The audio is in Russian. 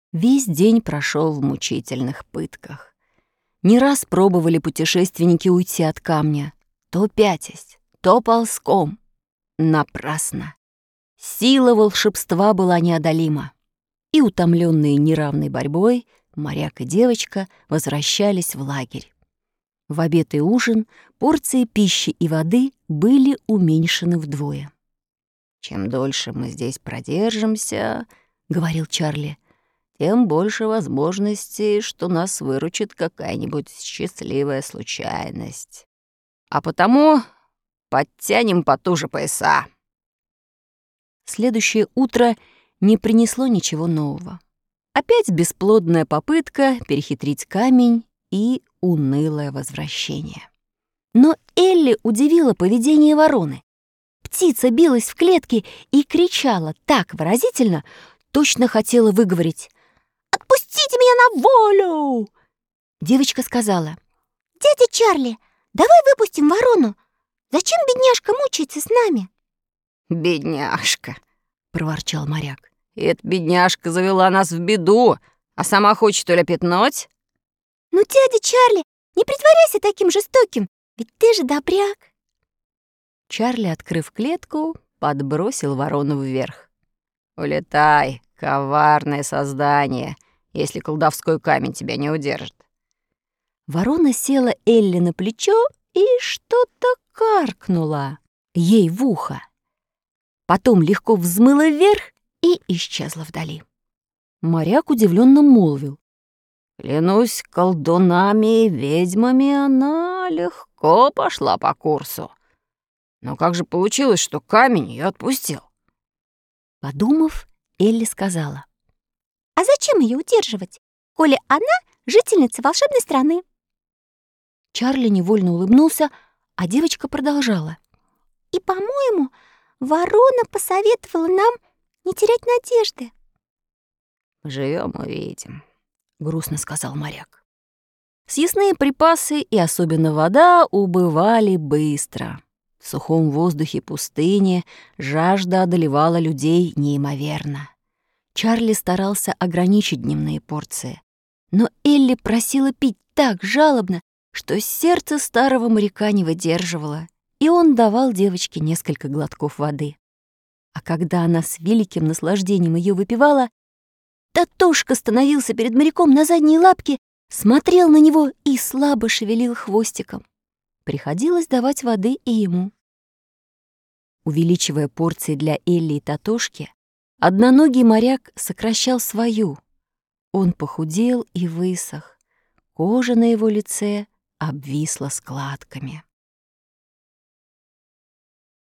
Весь день прошел в мучительных пытках. Не раз пробовали путешественники уйти от камня, то пятясь, то ползком. Напрасно. Сила волшебства была неодолима. И, утомленные неравной борьбой, моряк и девочка возвращались в лагерь. В обед и ужин порции пищи и воды были уменьшены вдвое. «Чем дольше мы здесь продержимся, — говорил Чарли, — тем больше возможностей, что нас выручит какая-нибудь счастливая случайность. А потому подтянем потуже пояса». Следующее утро не принесло ничего нового. Опять бесплодная попытка перехитрить камень и унылое возвращение. Но Элли удивило поведение вороны. Птица билась в клетке и кричала так выразительно, точно хотела выговорить: «Отпустите меня на волю!» Девочка сказала: «Дядя Чарли, давай выпустим ворону. Зачем бедняжка мучается с нами?» «Бедняжка!» — проворчал моряк. «Эта бедняжка завела нас в беду, а сама хочет улепетнуть?» «Ну, дядя Чарли, не притворяйся таким жестоким, ведь ты же добряк». Чарли, открыв клетку, подбросил ворону вверх. «Улетай, коварное создание, если колдовской камень тебя не удержит». Ворона села Элли на плечо и что-то каркнула ей в ухо. Потом легко взмыла вверх и исчезла вдали. Моряк удивленно молвил: «Клянусь колдунами и ведьмами, она легко пошла по курсу. Но как же получилось, что камень ее отпустил?» Подумав, Элли сказала: «А зачем ее удерживать, коли она жительница волшебной страны?» Чарли невольно улыбнулся, а девочка продолжала: «И, по-моему, ворона посоветовала нам не терять надежды». «Живем, увидим», — грустно сказал моряк. Съестные припасы и особенно вода убывали быстро. В сухом воздухе пустыни жажда одолевала людей неимоверно. Чарли старался ограничить дневные порции, но Элли просила пить так жалобно, что сердце старого моряка не выдерживало, и он давал девочке несколько глотков воды. А когда она с великим наслаждением ее выпивала, Татошка становился перед моряком на задние лапки, смотрел на него и слабо шевелил хвостиком. Приходилось давать воды и ему. Увеличивая порции для Элли и Татошки, одноногий моряк сокращал свою. Он похудел и высох. Кожа на его лице обвисла складками.